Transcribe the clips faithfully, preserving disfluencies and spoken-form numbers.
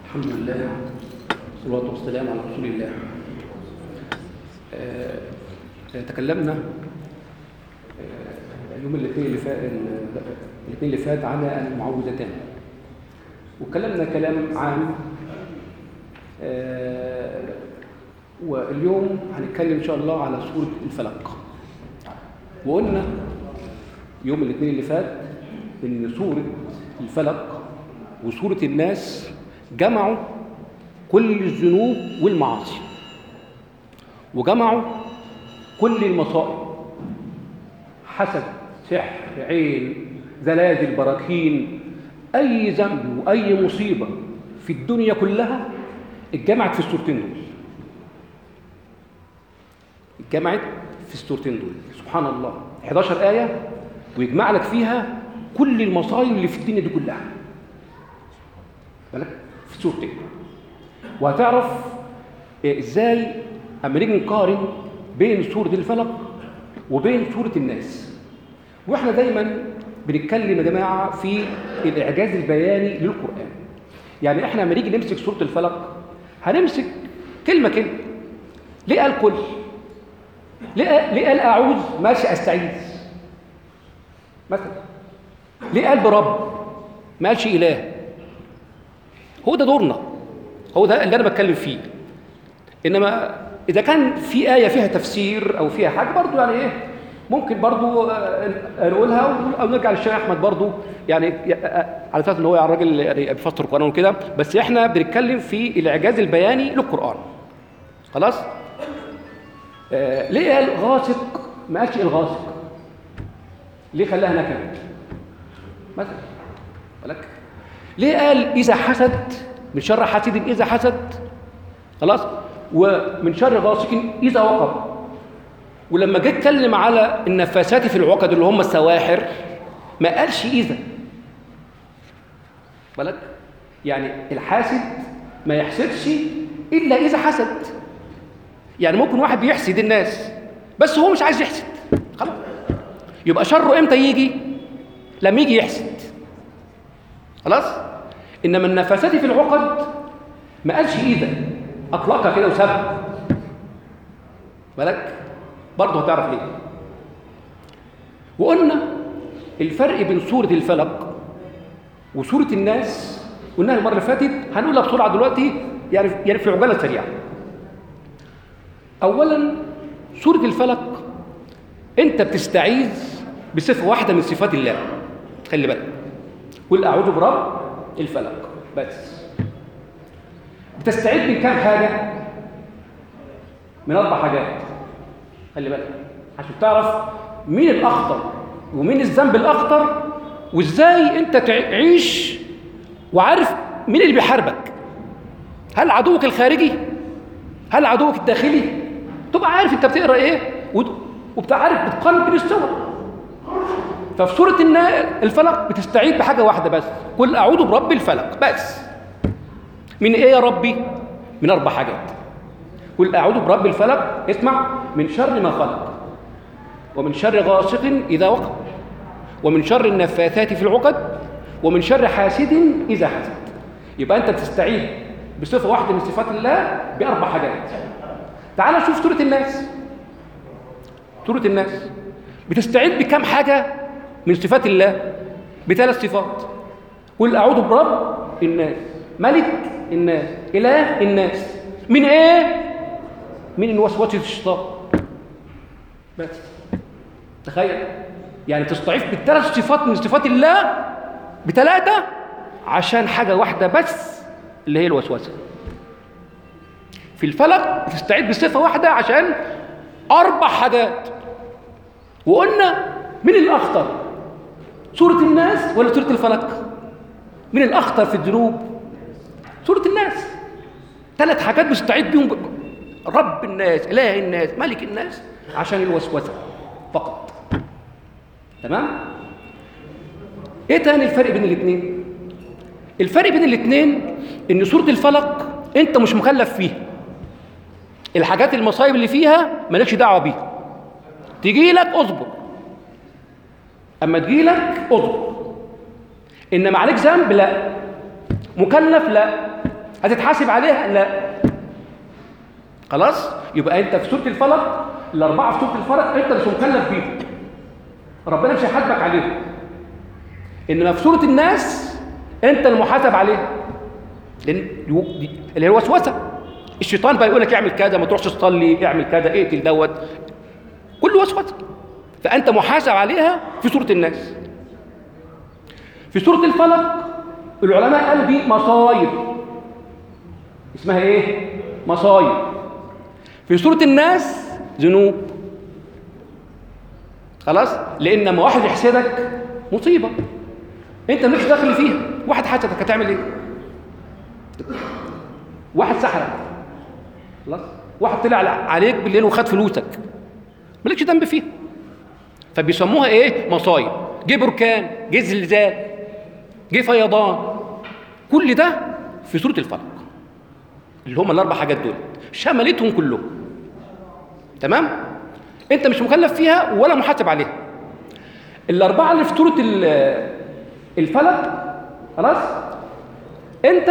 الحمد لله والصلاة والسلام على رسول الله. آه، تكلمنا آه، اليوم الاثنين اللي فات الاثنين اللي فات على المعوذتان، وتكلمنا كلام عام. آه، واليوم هنتكلم ان شاء الله على سورة الفلق. وقلنا يوم الاثنين اللي فات ان سورة الفلق وسورة الناس جمعوا كل الذنوب والمعاصي، وجمعوا كل المصائب: حسد، سحر، عين، زلازل، براكين، اي ذنب واي مصيبه في الدنيا كلها اتجمعت في السورتين دول. اتجمعت في السورتين دول، سبحان الله. احد عشر آية ويجمع لك فيها كل المصايب اللي في الدنيا دي كلها، بالك، في سورتين. وهتعرف ازاي اما نيجي نقارن بين سورة الفلق وبين سورة الناس. واحنا دايما بنتكلم يا جماعه في الاعجاز البياني للقرآن. يعني احنا لما نيجي نمسك سورة الفلق هنمسك كلمه كلمه. ليه قال كل؟ ليه ليه قال اعوذ؟ ماشي، استعيذ مثلا. ليه قال برب؟ ما قالش اله. هو ده دورنا، هو ده اللي انا بتكلم فيه. انما اذا كان في ايه فيها تفسير او فيها حاجه برضو يعني ايه ممكن برضو نقولها، او نرجع للشيخ احمد برضو، يعني على اساس ان هو الراجل يعني بيفسر القران وكده. بس احنا بنتكلم في الاعجاز البياني للقران. خلاص. آه ليه قال غاسق؟ ما قالش الغاسق. ليه خلاها نكره مثلا؟ بالك. ليه قال اذا حسد؟ من شر حاسد اذا حسد. خلاص. ومن شر غاسق اذا وقب. ولما جه اتكلم على النفاسات في العقد اللي هم السواحر ما قالش اذا. بالك. يعني الحاسد ما يحسدش الا اذا حسد. يعني ممكن واحد بيحسد الناس بس هو مش عايز يحسد، خلاص، يبقى شره امتى يجي؟ لما يجي يحسد. خلاص. انما النفاسات في العقد ما قالش اذا، اطلقها كده وسابها. بالك. برضه هتعرف ليه. وقلنا الفرق بين سورة الفلق وسورة الناس قلناها المرة اللي فاتت، هنقولها بسرعة دلوقتي، يعني يعني في عجالة سريعة. أولاً سورة الفلق أنت بتستعيذ بصفة واحدة من صفات الله. خلي بالك، قل أعوذ برب الفلق بس. بتستعيذ من كام حاجة؟ من أربع حاجات. خلي بالك عشان تعرف مين الأخطر ومين الذنب الأخطر، وإزاي أنت تعيش وعارف مين اللي بيحاربك. هل عدوك الخارجي؟ هل عدوك الداخلي؟ تبقى عارف أنت بتقرأ إيه وبتعرف بتقارن بين السور. ففي سورة الفلق بتستعيذ بحاجة واحدة بس: قل أعوذ برب الفلق بس. من إيه يا ربي؟ من أربع حاجات. قل أعوذ برب الفلق، اسمع، من شر ما خلق، ومن شر غاسق إذا وقب، ومن شر النفاثات في العقد، ومن شر حاسد إذا حسد. يبقى أنت بتستعيذ بصفة واحدة من صفات الله بأربع حاجات. تعال شوف سورة الناس. سورة الناس بتستعيذ بكم حاجة من صفات الله؟ بثلاث صفات. قل أعوذ برب الناس، ملك الناس، إله الناس. من إيه؟ من وسوسة الشيطان. بس تخيل، يعني تستعيذ بالثلاث صفات من صفات الله بثلاثة عشان حاجة واحدة بس اللي هي الوسوسة. في الفلق بتستعيذ بصفة واحدة عشان أربع حاجات. وقلنا من الأخطر؟ سورة الناس ولا سورة الفلق؟ من الأخطر في الذنوب؟ سورة الناس. ثلاث حاجات بتستعيذ بيهم: رب الناس، إله الناس، ملك الناس، عشان الوسوسة فقط. تمام؟ إيه تاني الفرق بين الاثنين؟ الفرق بين الاثنين إن سورة الفلق أنت مش مكلف فيها. الحاجات المصايب اللي فيها مالكش دعوة بيها. تجي لك اصبر، أما تجي لك اصبر. إنما عليك ذنب؟ لا. مكلف؟ لا. هتتحاسب عليها؟ لا. خلاص؟ يبقى انت في سوره الفلق، الاربعه في سوره الفلق انت مش مكلف بيهم، ربنا مش هيحاسبك عليهم. انما في سوره الناس انت المحاسب عليها، لان اللي هي الوسوسه. الشيطان بقى يقول لك اعمل كذا، ما تروحش تصلي، اعمل كذا، اقتل دوت، كل وسوسه، فانت محاسب عليها في سوره الناس. في سوره الفلق العلماء قالوا دي مصايب، اسمها ايه؟ مصايب. في سوره الناس ذنوب. خلاص؟ لان لما واحد يحسدك مصيبه انت مش داخل فيها. واحد حسدك هتعمل ايه؟ واحد سحرك، خلاص؟ واحد طلع عليك بالليل وخد فلوسك، مالكش ذنب فيها. فبيسموها ايه؟ مصايب. جه بركان، جه زلزال، جه فيضان، كل ده في سوره الفلق، اللي هم الاربع حاجات دول شملتهم كلهم. تمام؟ انت مش مكلف فيها ولا محاسب عليها. الاربعه اللي في سوره الفلق، خلاص؟ انت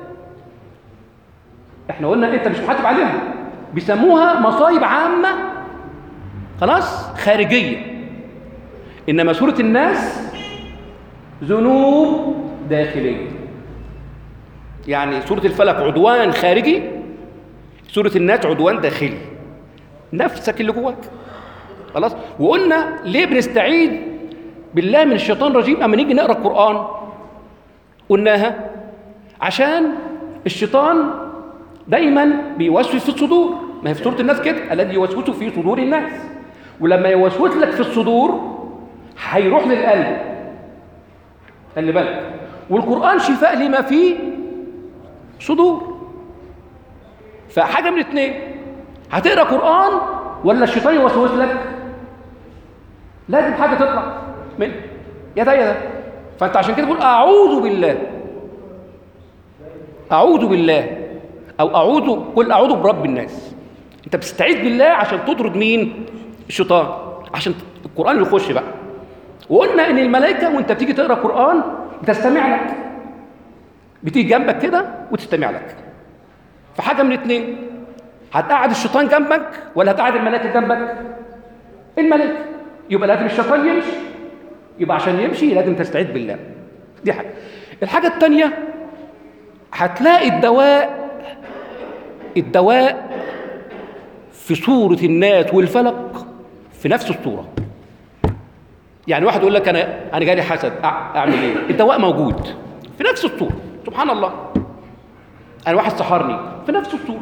احنا قلنا انت مش محاسب عليها، بيسموها مصايب عامه، خلاص؟ خارجيه. انما سوره الناس ذنوب داخليه. يعني سوره الفلق عدوان خارجي، سوره الناس عدوان داخلي، نفسك اللي جواك. خلاص؟ وقلنا ليه بنستعيذ بالله من الشيطان الرجيم اما نيجي نقرا القران؟ قلناها عشان الشيطان دايما بيوسوس في الصدور. ما هي في سوره الناس كده، الذي يوسوس في صدور الناس. ولما يوسوس لك في الصدور هيروح للقلب، خلي بالك. والقران شفاء لما فيه صدور. فحاجه من اتنين، هتقرا قران ولا الشيطان يوسوس لك؟ لازم حاجه تطلع من يا ده يا ده. فانت عشان كده تقول اعوذ بالله، اعوذ بالله، او اعوذ، قل اعوذ برب الناس. انت بتستعيذ بالله عشان تطرد مين؟ الشيطان، عشان القران يخش بقى. وقلنا ان الملائكه وانت بتيجي تقرا قران بتستمع لك، بتيجي جنبك كده وتستمع لك. فحاجه من اتنين، هتقعد الشيطان جنبك ولا هتقعد الملائكه جنبك؟ الملائكه. يبقى لازم الشيطان يمشي، يبقى عشان يمشي لازم تستعيذ بالله. دي حاجه. الحاجه الثانيه، هتلاقي الدواء الدواء في سوره الناس والفلق في نفس السوره. يعني واحد يقول لك انا انا جالي حسد، اعمل ايه؟ الدواء موجود في نفس السوره. سبحان الله. انا واحد سحرني، في نفس السوره.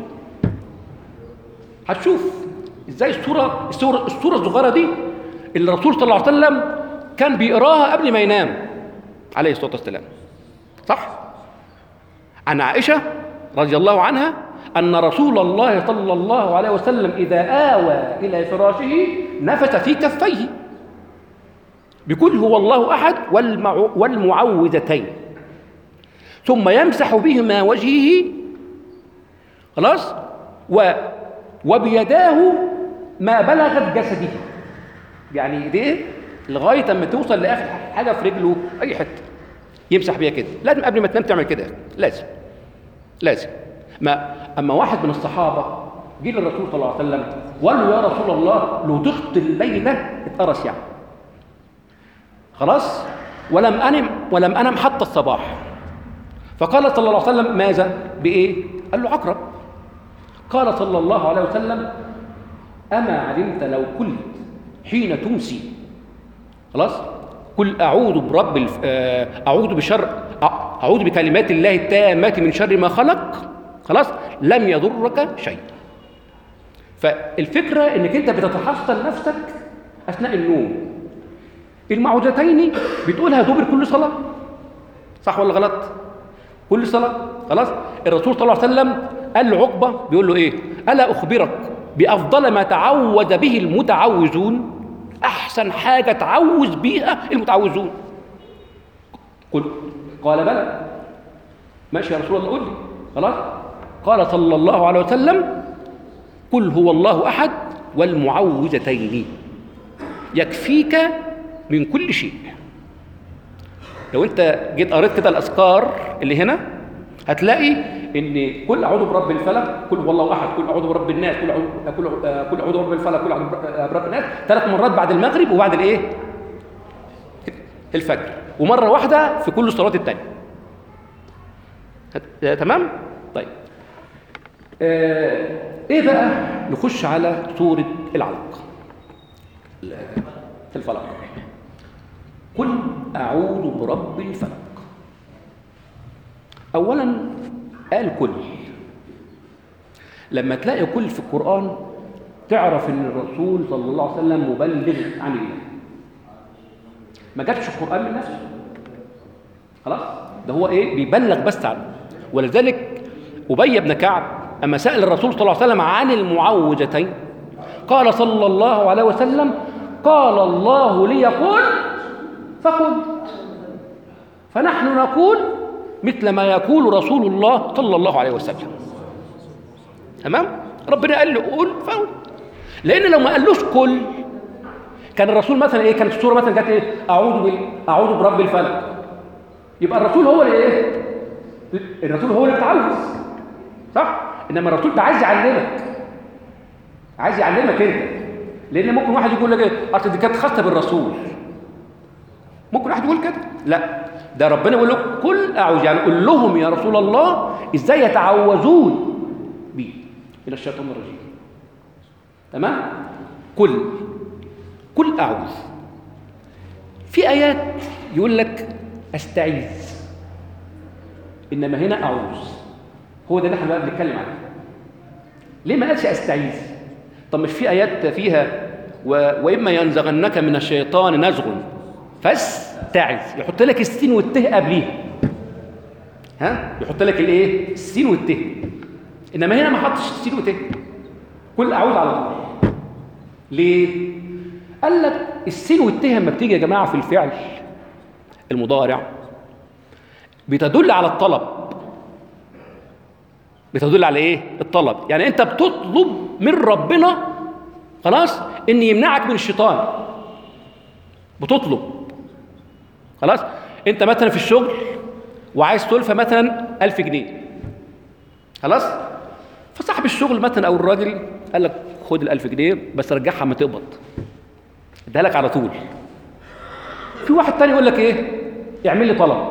هتشوف ازاي السوره السوره السوره الصغيره دي اللي الرسول صلى الله عليه وسلم كان بيقراها قبل ما ينام عليه الصلاه والسلام. صح؟ عن عائشه رضي الله عنها ان رسول الله صلى الله عليه وسلم اذا آوى الى فراشه نفث في كفيه بقل هو الله احد والمعوذتين ثم يمسح بهما وجهه، خلاص؟ و وبيداه ما بلغت جسده، يعني ايديه لغايه اما توصل لاخر حاجه في رجله، اي حته يمسح بيها كده. لازم قبل ما تنام تعمل كده، لازم لازم. ما اما واحد من الصحابه جه للرسول صلى الله عليه وسلم وقال له يا رسول الله لو ضغط الليله اتقرص يعني، خلاص؟ ولم انم ولم انم حتى الصباح. فقال صلى الله عليه وسلم ماذا؟ بايه؟ قال له عقرب. قال صلى الله عليه وسلم اما علمت لو قلت حين تمسي، خلاص؟ قل اعوذ برب الف... اعوذ بشر اعوذ بكلمات الله التامات من شر ما خلق، خلاص؟ لم يضرك شيء. فالفكره انك انت بتتحصن نفسك اثناء النوم. المعوذتين بتقولها دبر كل صلاه، صح ولا غلط؟ كل صلاه، خلاص؟ الرسول صلى الله عليه وسلم قال لعقبه، بيقول له ايه؟ الا اخبرك بافضل ما تعوذ به المتعوذون؟ احسن حاجه تعوذ بيها المتعوذون. قل قال بلى. ماشي يا رسول الله، قل لي. خلاص؟ قال صلى الله عليه وسلم قل هو الله احد والمعوذتين يكفيك من كل شيء. لو انت جيت قريت كده الاذكار اللي هنا هتلاقي ان كل اعوذ برب الفلق، كل والله احد، كل اعوذ برب الناس، كل اعوذ كل كل اعوذ برب الفلق، كل اعوذ برب الناس ثلاث مرات بعد المغرب وبعد الايه؟ الفجر، ومره واحده في كل الصلوات الثانيه. تمام؟ طيب آه ايه بقى؟ نخش على سوره العلق في الفلق. قل اعوذ برب الفلق. اولا قال كل. لما تلاقي كل في القرآن تعرف ان الرسول صلى الله عليه وسلم مبلغ عن الله. ما جابش القرآن من نفسه. خلاص؟ ده هو ايه؟ بيبلغ بس عنه. ولذلك أبي بن كعب اما سأل الرسول صلى الله عليه وسلم عن المعوذتين قال صلى الله عليه وسلم: قال الله لي قل فقل. فنحن نقول مثل ما يقول رسول الله صلى الله عليه وسلم. تمام؟ ربنا قال له قول فقل. لان لو ما قالوش قل كان الرسول مثلا ايه؟ كانت السوره مثلا جت ايه؟ اعوذ بال اعوذ برب الفلق. يبقى الرسول هو اللي ايه؟ الرسول هو اللي بيتعوذ. صح؟ انما الرسول ده عايز يعلمك. عايز يعلمك انت. لان ممكن واحد يقول لك ايه؟ اصل دي كانت خاصه بالرسول. ممكن واحد يقول كده. لا، ده ربنا يقول له قل اعوذ، يعني قل لهم يا رسول الله ازاي يتعوذون بي من الشيطان الرجيم. تمام؟ قل قل اعوذ. في ايات يقول لك استعيذ، انما هنا اعوذ. هو ده اللي احنا بقى بنتكلم عنه. ليه ما قالش استعيذ؟ طب مش في ايات فيها و... واما ينزغنك من الشيطان نزغ فاستعذ، يحط لك السين والته قبليها. ها؟ يحط لك الايه؟ السين والته. انما هنا ما حطش السين والته. قل اعوذ على طول. ليه؟ قال لك السين والته لما بتيجي يا جماعه في الفعل المضارع بتدل على الطلب. بتدل على ايه؟ الطلب. يعني انت بتطلب من ربنا خلاص ان يمنعك من الشيطان. بتطلب. خلاص؟ انت مثلا في الشغل وعايز تلفى مثلا ألف جنيه. خلاص؟ فصاحب الشغل مثلا او الراجل قال لك خد الألف جنيه بس رجعها اما تقبض. اديها لك على طول. في واحد تاني يقول لك ايه؟ اعمل لي طلب.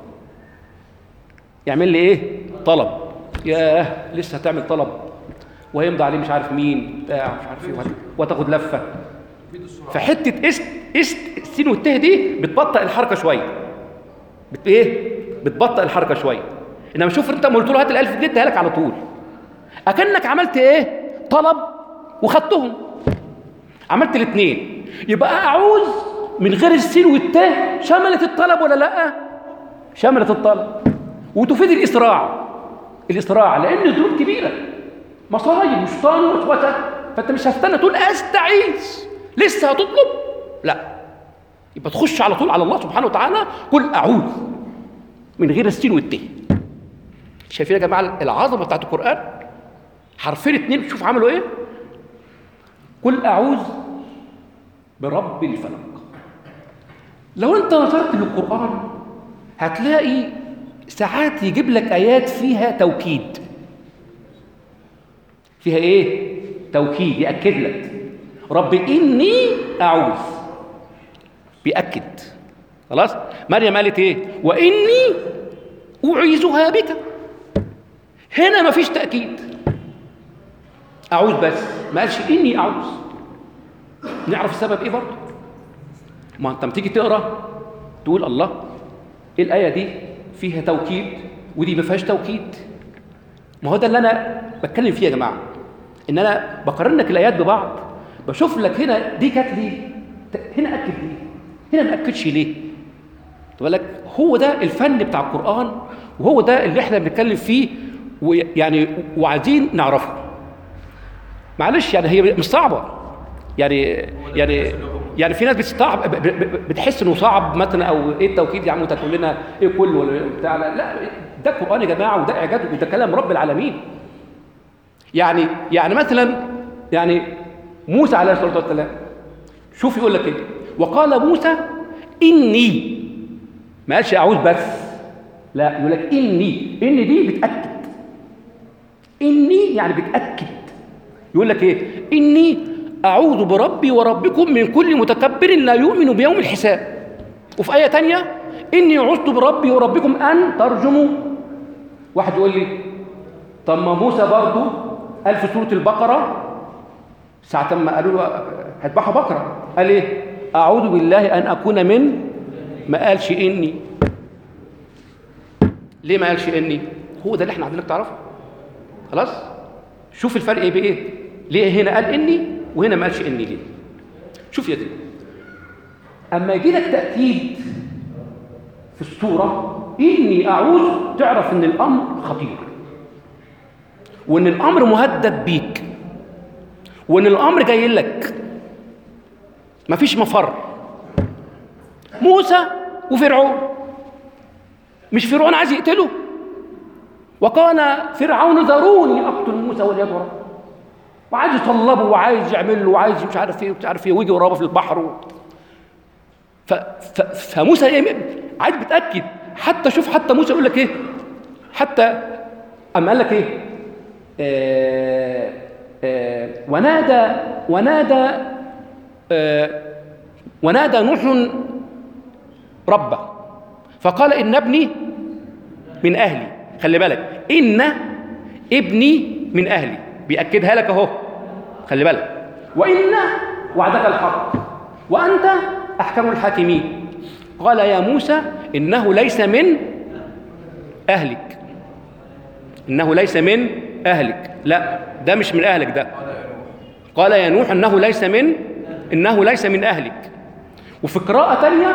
يعمل لي ايه؟ طلب. ياه لسه هتعمل طلب وهيمضي عليه مش عارف مين بتاع مش عارف ايه وتاخد لفه. فحته است است السين والته دي بتبطئ الحركه شويه. بت ايه؟ بتبطئ الحركه شويه. انما شوف انت ما قلت له هات ال ألف جنيه اديها لك على طول. اكنك عملت ايه؟ طلب وخدتهم. عملت الاثنين. يبقى اعوذ من غير السين والته شملت الطلب ولا لا؟ شملت الطلب. وتفيد الاسراع. الاسراع لان الذنوب كبيره. مصايب وشيطان ووسوسه، فانت مش هتستنى تقول استعيذ لسه هتطلب. لا، يبقى تخش على طول على الله سبحانه وتعالى قل اعوذ من غير السين والته. شايفين يا جماعه العظمه بتاعت القران؟ حرفين اتنين شوف عملوا ايه؟ قل اعوذ برب الفلق. لو انت نظرت للقران هتلاقي ساعات يجيب لك ايات فيها توكيد. فيها ايه؟ توكيد، يأكد لك رب إني أعوذ. بيأكد. خلاص؟ مريم قالت ايه؟ وإني أعيذها بك. هنا مفيش تأكيد. أعوذ بس، ما قالش إني أعوذ. نعرف السبب ايه برضه؟ ما انت لما تيجي تقرا تقول الله ايه الآية دي فيها توكيد ودي ما فيهاش توكيد. ما هو ده اللي انا بتكلم فيه يا جماعه، ان انا بقارن لك الايات ببعض، بشوف لك هنا دي كانت ليه، هنا اكد ليه، هنا ما اكدش ليه. خد بالك، هو ده الفن بتاع القران، وهو ده اللي احنا بنتكلم فيه، ويعني وعايزين نعرفه. معلش يعني هي مش صعبه، يعني يعني يعني في ناس بتستعب بتحس انه صعب مثلا، او ايه التوكيد يا عم وانت تقول لنا ايه كل ولا بتاع. لا، ده القران يا جماعه، وده اعجاز، وده كلام رب العالمين. يعني يعني مثلا يعني موسى عليه الصلاه والسلام، شوف يقول لك ايه؟ وقال موسى اني، ما قالش اعوذ بس، لا يقول لك اني. ان دي بتاكد، إني يعني بتأكد، يقول لك إيه؟ إني أعوذ بربي وربكم من كل متكبر لا يؤمن بيوم الحساب. وفي آية تانية إني عذت بربي وربكم أن ترجموا. واحد يقول لي طب ما موسى برضه قال في سورة البقرة ساعة ما قالوا له هذبحوا بقرة، قال إيه؟ أعوذ بالله أن أكون من، ما قالش إني. ليه ما قالش إني؟ هو ده اللي احنا عايزينك تعرفه. خلاص؟ شوف الفرق بإيه؟ ليه هنا قال إني وهنا ما قالش إني ليه؟ شوف يا دي، أما يجي لك تأكيد في السورة إني أعوذ، تعرف إن الأمر خطير، وإن الأمر مهدد بيك، وإن الأمر جاي لك مفيش مفر. موسى وفرعون، مش فرعون عايز يقتله؟ وقال فرعون ذروني أقتل موسى وليدعو، وعايز يطلبه وعايز يعمل له وعايز مش عارف ايه ومش عارف ايه، ويجي وراه في البحر و... ف... ف... فموسى ايه عايز بتاكد. حتى شوف حتى موسى يقول لك ايه، حتى اما قال لك ايه آه... آه... ونادى ونادى آه... ونادى نوح ربه فقال ان ابني من اهلي. خلي بالك، ان ابني من اهلي بيأكدها لك اهو، خلي بالك. وإن وعدك الحق وأنت أحكم الحاكمين. قال يا موسى إنه ليس من أهلك، إنه ليس من أهلك، لا ده مش من أهلك ده. قال يا نوح إنه ليس من إنه ليس من أهلك. وفي قراءة تانية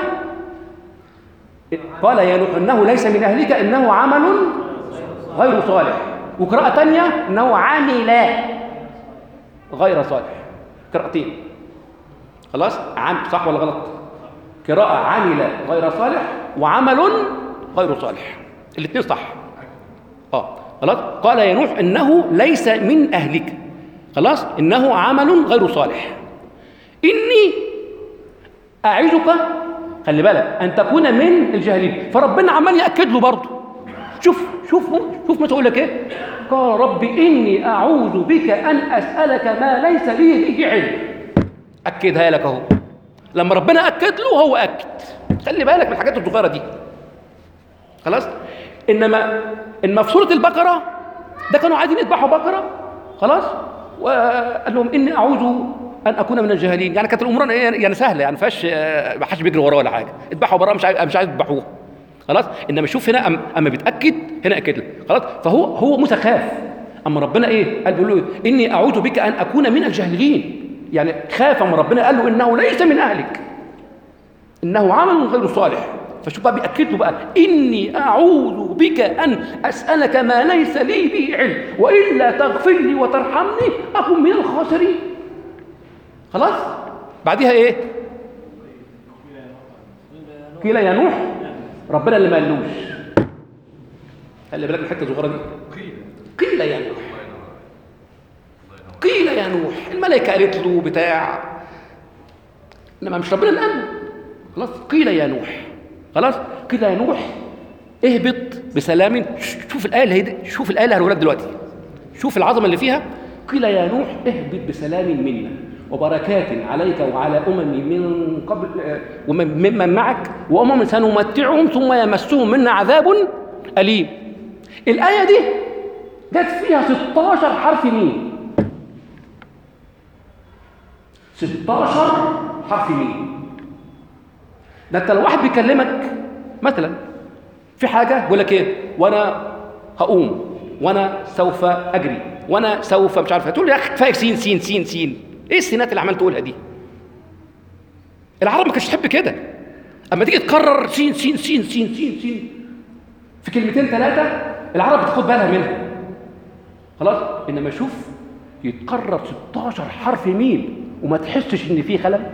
قال يا نوح إنه ليس من أهلك إنه عمل غير صالح. وقراءة تانية إنه عمل غير صالح. قراءتين. خلاص؟ عم صح ولا غلط؟ قراءة عمل غير صالح وعمل غير صالح، الاثنين صح. اه خلاص. قال يا نوح إنه ليس من أهلك، خلاص، إنه عمل غير صالح. إني أعظك، خلي بالك، أن تكون من الجاهلين. فربنا عمال يأكد له برضه. شوف شوف شوف ما تقول لك ايه؟ قال رب اني اعوذ بك ان اسالك ما ليس لي به علم. اكدها لك اهو. لما ربنا اكد له هو اكد. خلي بالك من الحاجات الصغيره دي. خلاص؟ انما انما في سوره البقره ده كانوا عايزين يذبحوا بقره، خلاص؟ وقال لهم اني اعوذ ان اكون من الجاهلين. يعني كانت الامور يعني سهله، يعني ما فيهاش ما حدش بيجري وراه ولا حاجه. اذبحوا براءه، مش عايز مش عايز يذبحوه. خلاص. انما شوف هنا أم اما بيتاكد هنا اكد لك. خلاص. فهو هو موسى خاف، اما ربنا ايه قال بيقول له اني اعوذ بك ان اكون من الجاهلين. يعني خاف اما ربنا قال له انه ليس من اهلك انه عمل غير صالح. فشوف بقى بياكد له بقى اني اعوذ بك ان اسالك ما ليس لي به علم والا تغفر لي وترحمني اكن من الخاسرين. خلاص. بعدها ايه؟ قيل يا نوح، ربنا اللي ما قالوش. خلي بالك من الحته الصغيره دي. قيل يا نوح، قيل يا نوح، الملائكه قالت له بتاع، انما مش ربنا اللي قال. خلاص. قيل يا نوح، خلاص. قيل يا نوح اهبط بسلام. شوف الايه اللي شوف الايه اللي هقولها لك دلوقتي، شوف العظمه اللي فيها. قيل يا نوح اهبط بسلام منا وبركات عليك وعلى أمم من قبل وممن معك وأمم سنمتعهم ثم يمسهم منا عذاب أليم. الآية دي جت فيها ستاشر حرف ميم. ستاشر حرف ميم. ده انت لو واحد بيكلمك مثلا في حاجة بيقول لك ايه، وانا هقوم وانا سوف اجري وانا سوف مش عارف، هتقول يا اخي كفايه سين سين سين سين. ايه السينات اللي عمال تقولها دي؟ العرب ما كانش تحب كده. اما تيجي تكرر سين سين سين سين سين سين في كلمتين ثلاثه العرب بتاخد بالها منها. خلاص. انما شوف يتكرر ستاشر حرف ميم وما تحسش ان فيه خلل.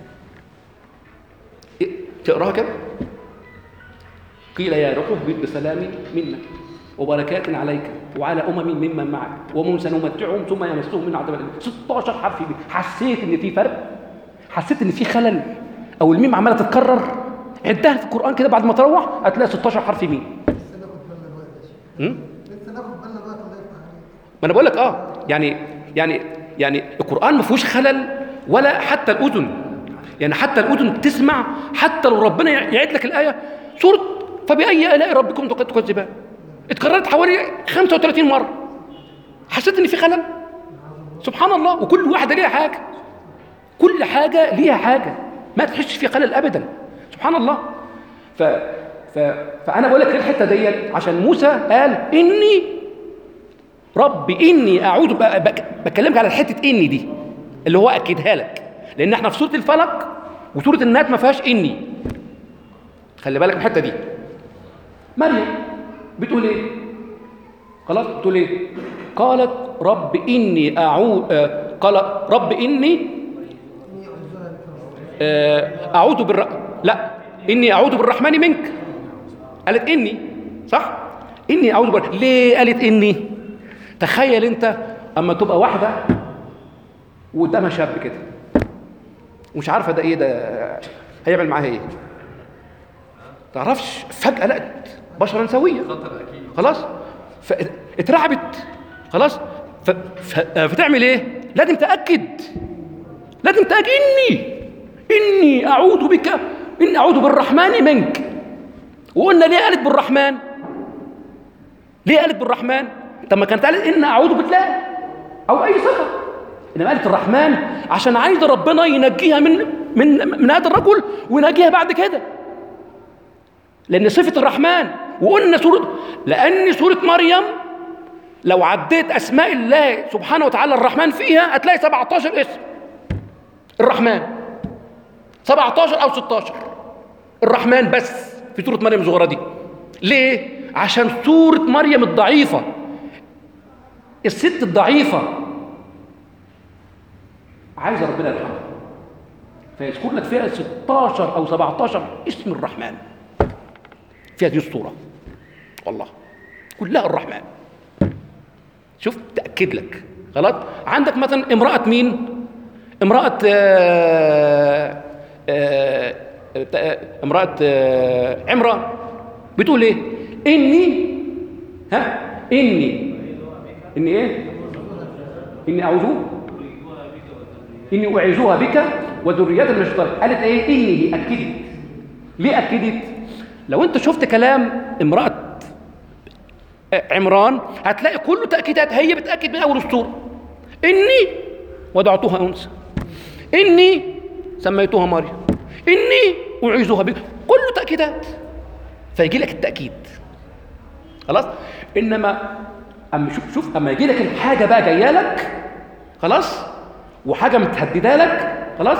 إيه؟ تقراها كده. قيل يا روح اهبط بسلام منا وبركات عليك وعلى امم ممن معك ومن سنمتعهم ثم يمسهم من عذاب اليم. ستاشر حرف ميم. حسيت ان في فرق؟ حسيت ان في خلل او الميم عماله تتكرر؟ عدها في القران كده بعد ما تروح هتلاقي ستاشر حرف ميم. لسه ناخد بالنا دلوقتي. لسه ناخد بالنا دلوقتي. الله يفتح عليك. ما انا بقول لك اه يعني يعني يعني القرآن ما فيهوش خلل ولا حتى الأذن، يعني حتى الأذن تسمع حتى لو ربنا يعيد لك الآية سورة فبأي آلاء ربكم تكذبان اتكررت حوالي خمسة وثلاثين مرة، حسيت ان في خلل؟ سبحان الله. وكل واحدة ليها حاجة، كل حاجة ليها حاجة، ما تحسش في خلل أبدا. سبحان الله. ف... ف... فأنا بقول لك الحتة ديت عشان موسى قال إني ربي إني أعوذ، بكلمك على حتة إني دي اللي هو أكدها لك، لأن احنا في سورة الفلق وسورة النات ما فيهاش إني. خلي بالك من الحتة دي. مريم بتقول إيه؟ خلاص بتقول إيه؟ قالت رب إني أعوذ آه قال رب إني آه أعوذ بالر لا إني أعوذ بالرحمن منك. قالت إني صح؟ إني أعوذ بالرحمن. ليه قالت إني؟ تخيل أنت أما تبقى واحدة وقدامها شاب كده ومش عارفة ده إيه، ده هيعمل معاها إيه؟ تعرفش، فجأة لقت بشرا سويا خلاص، فاترعبت خلاص، ف... ف... فتعمل ايه؟ لازم تأكد، لازم تأكد إني إني أعوذ بك، إني أعوذ بالرحمن منك. وقلنا ليه قالت بالرحمن؟ ليه قالت بالرحمن؟ طب ما كانت قالت إن أعوذ بالله أو أي صفة، إنما قالت الرحمن عشان عايزة ربنا ينجيها من من من هذا الرجل وينجيها بعد كده، لأن صفة الرحمن. وقلنا سورة، لأن سورة مريم لو عديت أسماء الله سبحانه وتعالى الرحمن فيها هتلاقي سبعة عشر اسم الرحمن، سبعة عشر أو ستة عشر الرحمن بس في سورة مريم الصغيرة دي. ليه؟ عشان سورة مريم الضعيفة، الست الضعيفة عايزة ربنا يرحمها، فيذكر لك فيها ستة عشر أو سبعة عشر اسم الرحمن في هذه الصورة، والله كلها الرحمن. شوف تأكد لك خلاص. عندك مثلا امرأة مين؟ امرأة آآ آآ امرأة آآ عمران بتقول ايه؟ إني ها إني إني ايه؟ إني أعوذ إني أعيذها بك وذريتها من الشيطان. قالت ايه؟ إني أكدت. ليه أكدت؟ لو أنت شفت كلام امرأة عمران هتلاقي كله تأكيدات، هي بتأكد من أول السورة. إني وضعتها أنثى، إني سميتها مريم، إني أعيذها بك، كله تأكيدات، فيجي لك التأكيد خلاص. إنما أما شوف شوف أما يجي لك الحاجة بقى جاية لك خلاص، وحاجة متهددة لك خلاص،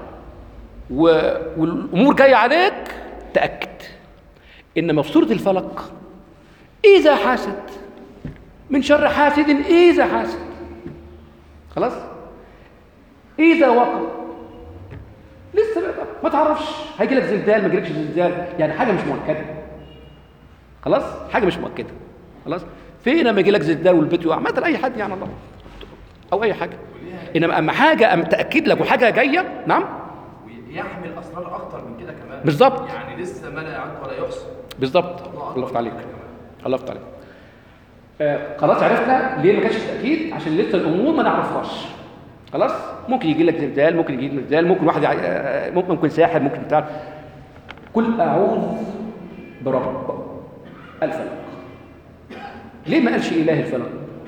والأمور جاية عليك، تأكد. إنما في سورة الفلق إذا حاسد من شر حاسد إذا حاسد خلاص، إذا وقع لسه ما تعرفش هيجي لك زلزال ما يجيلكش زلزال، يعني حاجة مش مؤكدة خلاص، حاجة مش مؤكدة خلاص. فين لما يجي لك زلزال والبيت يقع مثلا أي حد يعني الله أو أي حاجة. إنما أما حاجة أما تأكد لك وحاجة جاية نعم يحمل أسرار أكتر من كده كمان بالظبط، يعني لسه ما لا يعد ولا يحصى بالظبط. الله يفتح عليك، الله يفتح عليك. آه خلاص عرفنا ليه ما كانش التأكيد، عشان لسه الأمور ما نعرفهاش خلاص. ممكن يجي لك زلزال، ممكن يجي لك زلزال، ممكن واحد آه ممكن يكون ساحر، ممكن بتاع. قل أعوذ برب الفلق. ليه ما قالش إله الفلق؟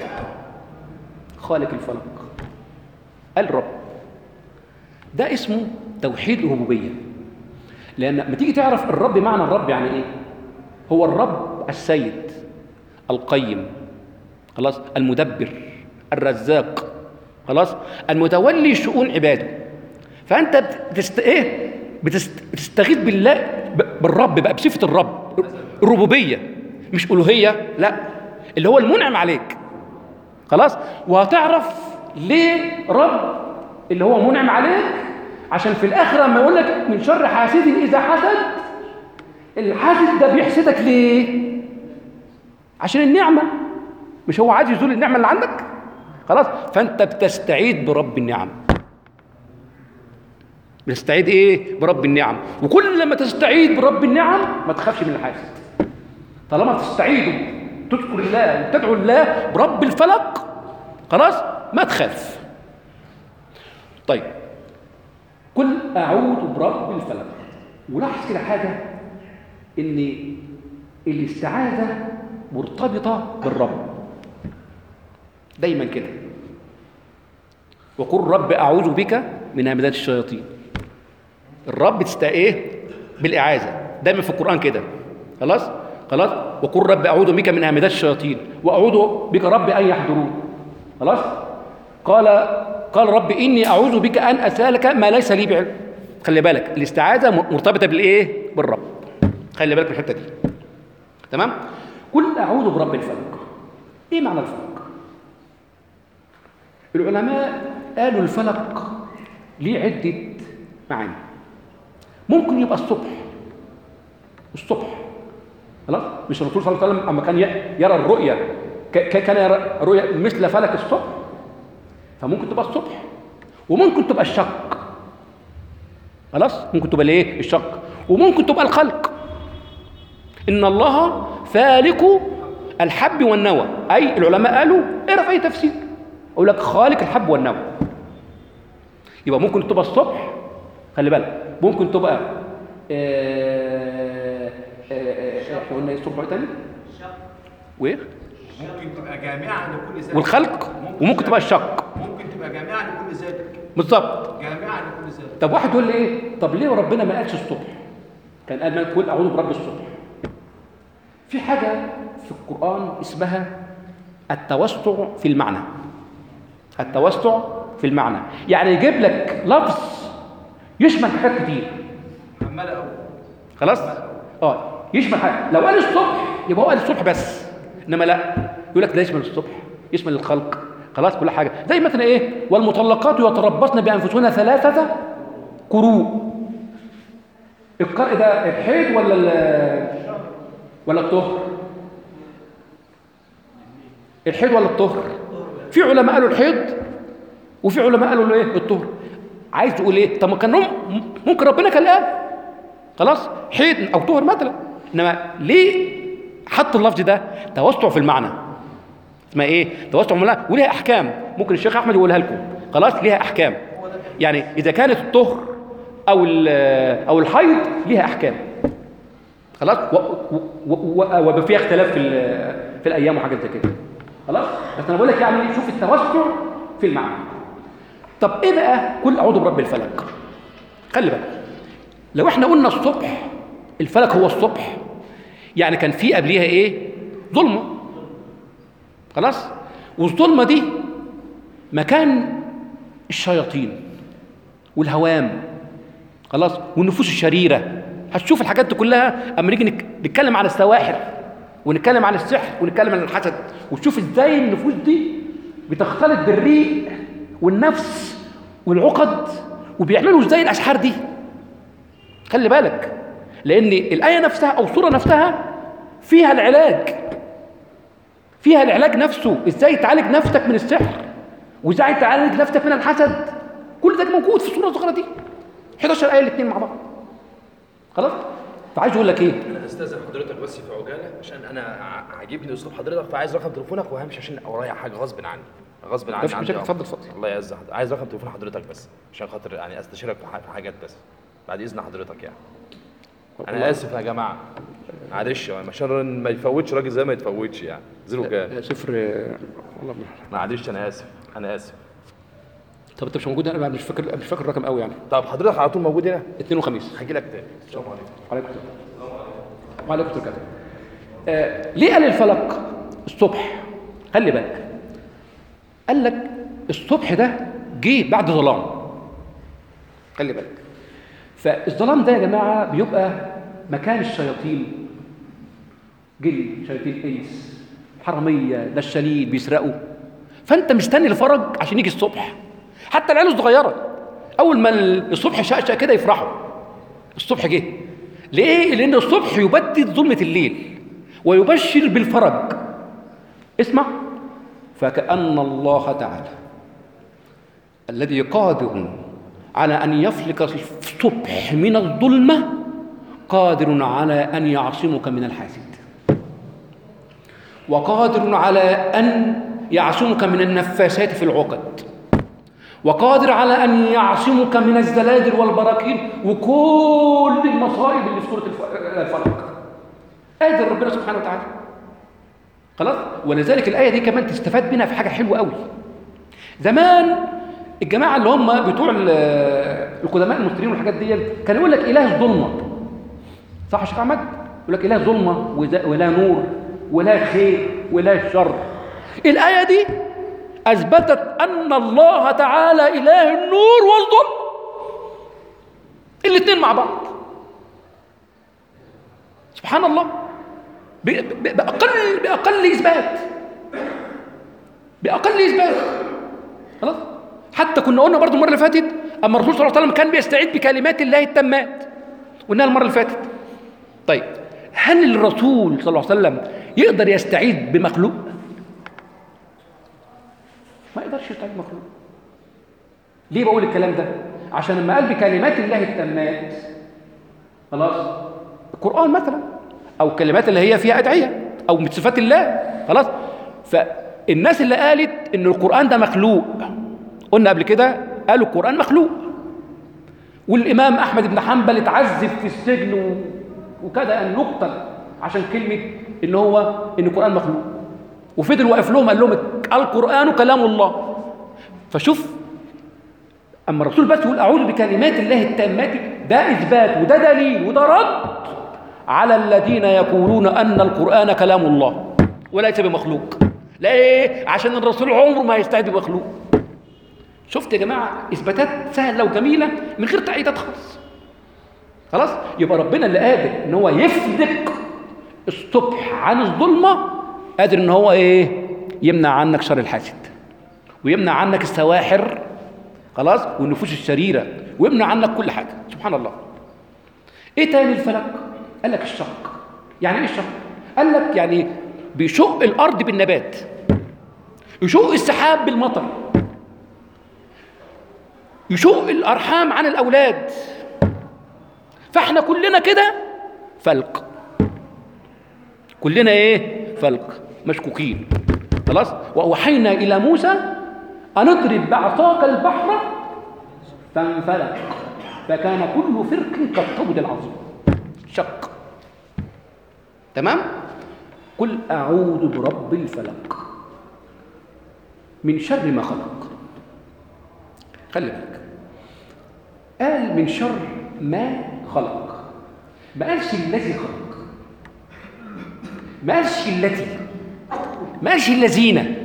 خالق الفلق، الرب. ده اسمه توحيد الربوبية. لأن لما تيجي تعرف الرب، معنى الرب يعني إيه؟ هو الرب السيد القيم خلاص، المدبر الرزاق خلاص، المتولي شؤون عباده. فأنت بتست... إيه؟ بتست... بتستغيث بالله بالرب بقى، بصفة الرب الربوبية، مش ألوهية، لا، اللي هو المنعم عليك خلاص. وهتعرف ليه رب اللي هو منعم عليك، عشان في الآخرة لما يقول لك من شر حاسد إذا حسد، الحاسد ده بيحسدك ليه؟ عشان النعمة، مش هو عايز يزول النعمة اللي عندك خلاص. فأنت بتستعيد برب النعم، بتستعيد إيه؟ برب النعم. وكل لما تستعيد برب النعم ما تخافش من الحاسد، طالما تستعيده تذكر الله وتدعو الله برب الفلق خلاص ما تخاف. طيب قل اعوذ برب الفلق. ولاحظ كده حاجه، ان الاستعاذه مرتبطه بالرب دايما كده. وقل رب اعوذ بك من همزات الشياطين. الرب تست ايه بالاعاذه دايما في القران كده. خلاص خلاص وقل رب اعوذ بك من همزات الشياطين واعوذ بك رب ان يحضرون. خلاص قال قال رب اني اعوذ بك ان اسالك ما ليس لي بعلم. خلي بالك الاستعاذه مرتبطه بالايه بالرب. خلي بالك من الحته دي. تمام. قل اعوذ برب الفلق. ايه معنى الفلق؟ العلماء قالوا الفلق ليه عده معاني. ممكن يبقى الصبح الصبح خلاص. مش الرسول صلى الله عليه وسلم اما كان يرى الرؤيا كان يرى الرؤيا مثل فلك الصبح، فممكن تبقى الصبح وممكن تبقى الشق. خلاص ممكن تبقى الايه الشق، وممكن تبقى الخلق. ان الله فالق الحب والنوى. اي العلماء قالوا اقرا في اي تفسير اقول لك خالق الحب والنوى. يبقى ممكن تبقى الصبح، خلي بالك ممكن تبقى احنا قلنا ايه الصبح وايه تاني؟ وايه؟ ممكن تبقى جامعه لكل ذاتك. والخلق. وممكن تبقى الشق. ممكن تبقى جامعه لكل ذاتك. بالظبط. جامعه لكل ذاتك. طب واحد يقول لي ايه؟ طب ليه ربنا ما قالش الصبح؟ كان قال ما تقول اعوذ برب الصبح. في حاجه في القران اسمها التوسع في المعنى. التوسع في المعنى يعني يجيب لك لفظ يشمل حاجات كتير. عمال اقول خلاص؟ اه يشمل حاجه. لو قال الصبح يبقى هو قال الصبح بس، انما لا يقول لك ده يشمل الصبح، يشمل الخلق. خلاص كل حاجه. زي مثلا ايه؟ والمطلقات يتربصن بانفسهن ثلاثه قروء. القرء ده الحيض ولا ولا الطهر؟ الحيض ولا الطهر؟ في علماء قالوا الحيض وفي علماء قالوا ايه الطهر. عايز تقول ايه؟ طب ما كان ممكن ربنا كان قال خلاص حيض او طهر مثلا، انما ليه حط اللفظ ده؟ توسع في المعنى. اسمها ايه؟ توسع في المعنى وليها احكام. ممكن الشيخ احمد يقولها لكم. خلاص ليها احكام. يعني اذا كانت الطهر او او الحيض ليها احكام. خلاص وفيها اختلاف في في الايام وحاجات زي كده. خلاص بس انا بقول لك يعني شوف التوسع في المعنى. طب ايه بقى قل اعوذ برب الفلق؟ خلي بالك لو احنا قلنا الصبح الفلك هو الصبح، يعني كان في قبليها ايه؟ ظلمه. خلاص والظلمه دي مكان الشياطين والهوام. خلاص والنفوس الشريره. هتشوف الحاجات دي كلها اما نيجي نتكلم عن السواحر ونتكلم عن السحر ونتكلم عن الحسد، وتشوف ازاي النفوس دي بتختلط بالريق والنفس والعقد، وبيعملوا ازاي الاشحار دي. خلي بالك لان الايه نفسها او السوره نفسها فيها العلاج، فيها العلاج نفسه. ازاي تعالج نفسك من السحر وازاي تعالج نفسك من الحسد. كل ده موجود في السوره الصغيره دي. احد عشر ايه الاثنين مع بعض. خلاص فعايز اقول لك ايه؟ انا استاذن حضرتك بس في عجاله عشان انا عاجبني اسلوب حضرتك، فعايز رقم تليفونك وهمشي عشان ورايا حاجه غصب عني غصب عني. مش مشاكل. اتفضل اتفضل. الله يعز حضرتك. عايز رقم تليفون حضرتك بس عشان خاطر يعني استشيرك في حاجات بس بعد اذن حضرتك يعني. انا اسف يا جماعه معلش عشان ما يفوتش راجل زي ما يتفوتش يعني. زيرو كام؟ صفر والله معلش انا اسف انا اسف. طب انت مش موجود؟ انا مش فاكر مش فاكر الرقم قوي يعني. طب حضرتك على طول موجود هنا؟ اثنين وخميس. هاجي لك تاني. السلام عليكم. وعليكم السلام. وعليكم السلام. آه ليه قال الفلق الصبح؟ خلي بالك قال لك الصبح ده جه بعد ظلام. خلي بالك فالظلام ده يا جماعه بيبقى مكان الشياطين، جن شياطين انس حراميه دشالين بيسرقوا. فانت مستني الفرج عشان يجي الصبح. حتى العيال الصغيره اول ما الصبح شقشق كده يفرحوا الصبح جه. ليه؟ لان الصبح يبدد ظلمه الليل ويبشر بالفرج. اسمع فكأن الله تعالى الذي قادر على ان يفلق الصبح من الظلمه قادر على ان يعصمك من الحاسد، وقادر على ان يعصمك من النفاثات في العقد، وقادر على أن يعصمك من الزلازل والبراكين وكل المصائب اللي في سورة الفلق. قادر ربنا سبحانه وتعالى. خلاص. ولذلك الآية دي كمان تستفاد منها في حاجة حلوة قوي. زمان الجماعة اللي هم بتوع القدماء المصريين والحاجات دي كان يقول لك إله ظلمة، صح يا شيخ أحمد؟ يقول لك إله ظلمة ولا نور ولا خير ولا شر. الآية دي أثبتت أن الله تعالى إله النور والظلم، الاثنين مع بعض. سبحان الله. بأقل بأقل إثبات بأقل إثبات خلاص. حتى كنا قلنا برضو المرة اللي فاتت أما الرسول صلى الله عليه وسلم كان بيستعيذ بكلمات الله التامات، قلناها المرة اللي فاتت. طيب هل الرسول صلى الله عليه وسلم يقدر يستعيذ بمخلوق؟ ما يقدرش يستعيذ بمخلوق. ليه بقول الكلام ده؟ عشان لما قال بكلمات الله التامات خلاص، القرآن مثلا أو كلمات اللي هي فيها أدعية أو من صفات الله خلاص. فالناس اللي قالت إن القرآن ده مخلوق، قلنا قبل كده قالوا القرآن مخلوق. والإمام أحمد بن حنبل اتعذب في السجن وكاد أن يقتل عشان كلمة إن هو إن القرآن مخلوق، وفضل واقف لهم قال لهم القرآن كلام الله. فشوف أما الرسول بس يقول أعوذ بكلمات الله التامات، ده إثبات وده دليل وده رد على الذين يقولون أن القرآن كلام الله وليس بمخلوق. ليه؟ عشان الرسول عمره ما يستعيذ بمخلوق. شفت يا جماعة إثباتات سهلة وجميلة من غير تعقيدات خالص. خلاص. يبقى ربنا اللي قادر إن هو يفدك الصبح عن الظلمة، قادر إن هو إيه؟ يمنع عنك شر الحاسد، ويمنع عنك السواحر خلاص والنفوس الشريرة، ويمنع عنك كل حاجة. سبحان الله. إيه تاني الفلك؟ قال لك الشق. يعني إيه الشق؟ قال لك يعني بيشق الأرض بالنبات، يشق السحاب بالمطر، يشق الأرحام عن الأولاد. فإحنا كلنا كده فلق، كلنا إيه؟ فلق مشكوكين خلاص. وأوحينا إلى موسى أن اضرب بعصاك البحر فانفلق فكان كل فرق كالطود العظيم. شق. تمام. قل أعوذ برب الفلق من شر ما خلق. خلي بالك، قال من شر ما خلق، ما قالش الذي خلق، ما قالش التي، ما قالش الذين،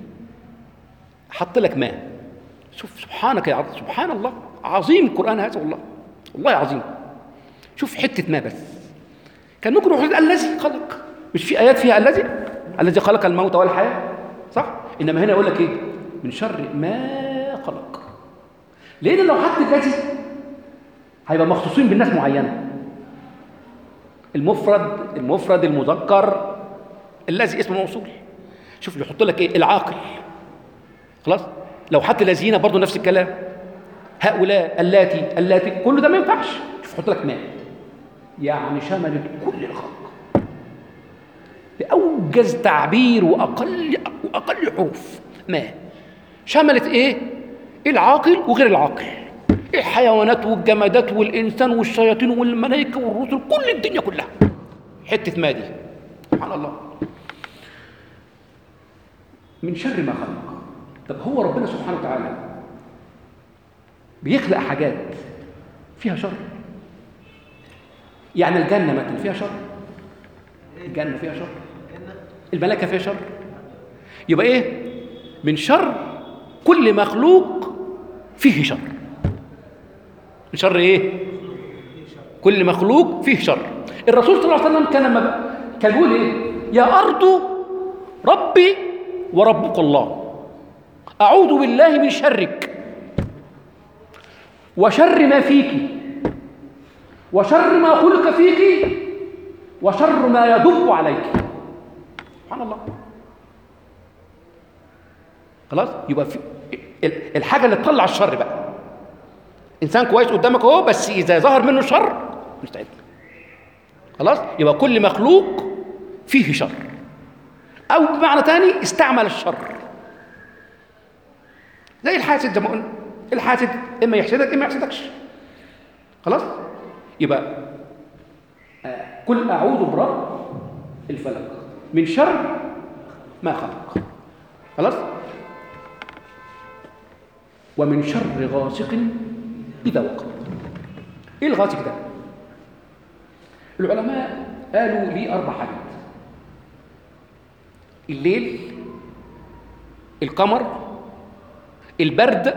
حط لك ما. شوف سبحانك يا عظيم، سبحان الله، عظيم القرآن هذا والله، والله عظيم. شوف حتة ما بس، كان ممكن يقول الذي خلق. مش في آيات فيها الذي الذي خلق الموت والحياة صح؟ إنما هنا يقول لك إيه؟ من شر ما خلق. لأن لو حط الذي هيبقى مخصوصين بالناس معينة. المفرد المفرد المذكر الذي اسمه موصول. شوف يحط لك إيه؟ العاقل خلاص. لو حط الذين برضه نفس الكلام، هؤلاء اللاتي اللاتي كله ده ما ينفعش. شوف يحط لك ما، يعني شملت كل الخلق بأوجز تعبير وأقل وأقل حروف. ما شملت إيه؟ العاقل وغير العاقل، الحيوانات والجمادات والإنسان والشياطين والملائكة والرسل، كل الدنيا كلها حتة ما دي. سبحان الله. من شر ما خلق. طب هو ربنا سبحانه وتعالى بيخلق حاجات فيها شر؟ يعني الجنة مثلا فيها شر؟ الجنة فيها شر؟ الملائكة فيها شر؟ يبقى إيه؟ من شر كل مخلوق فيه شر. من شر إيه؟ كل مخلوق فيه شر. الرسول صلى الله عليه وسلم كان لما كان يقول إيه؟ يا أرض ربي وربك الله، أعوذ بالله من شرك وشر ما فيك وشر ما خلق فيك وشر ما يدب عليك. سبحان الله. خلاص. يبقى في الحاجة اللي تطلع الشر بقى. إنسان كويس قدامك اهو، بس إذا ظهر منه شر مستعد. خلاص. يبقى كل مخلوق فيه شر، أو بمعنى تاني استعمل الشر زي الحاسد زي ما قلنا، الحاسد اما يحسدك اما يحسدكش. خلاص؟ يبقى آه، قل اعوذ برب الفلق من شر ما خلق. خلاص؟ ومن شر غاسق اذا وقب. ايه الغاسق ده؟ العلماء قالوا ليه اربع حاجات: الليل، القمر، البرد،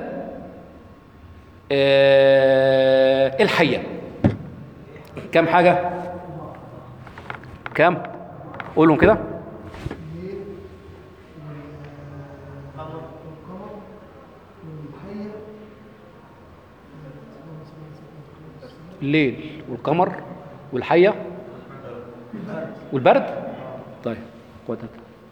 آه، الحية. كم حاجة؟ كم؟ قولهم كده. الليل والقمر والحية والبرد. طيب قوتك.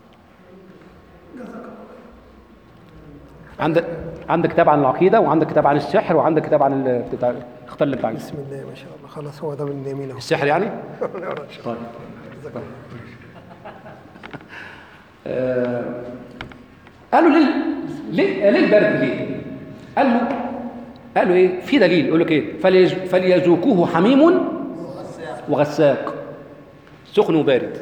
عندك عندك كتاب عن العقيدة، وعندك كتاب عن السحر، وعندك كتاب عن ال- بتاع اختار اللي بتاعك. بسم الله ما شاء الله. خلاص هو ده من اليمين اهو. السحر يعني؟ طيب. طيب. آه، قالوا ليه ليه ليه البرد ليه؟ قال له قالوا ايه؟ في دليل يقول لك ايه؟ فليز- فليذوقوه حميم وغساق، سخن وبارد.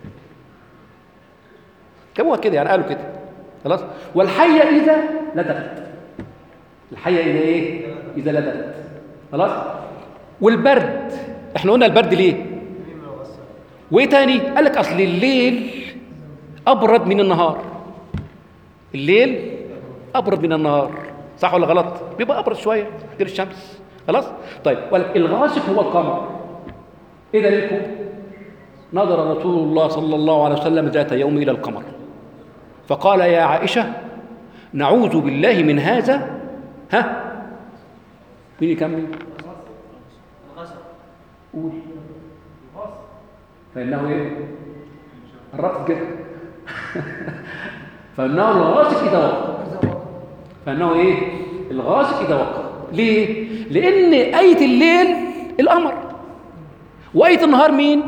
كتبوها كده يعني، قالوا كده. خلاص؟ والحية إذا لدغت. الحية إذا إيه؟ إذا لدغت. خلاص؟ والبرد، إحنا قلنا البرد ليه؟ وإيه تاني؟ قال لك أصل الليل أبرد من النهار. الليل أبرد من النهار، صح ولا غلط؟ بيبقى أبرد شوية غير الشمس. خلاص؟ طيب، الغاسق هو القمر. إيه دليلكم؟ نظر رسول الله صلى الله عليه وسلم ذات يوم إلى القمر فقال: يا عائشة نعوذ بالله من هذا. ها؟ مين يكمل؟ قول. فإنه إيه؟ قربت كده. فإنه الغاسق إذا وقع. فإنه إيه؟ الغاسق إذا وقع. ليه؟ لأن آية الليل القمر، وآية النهار مين؟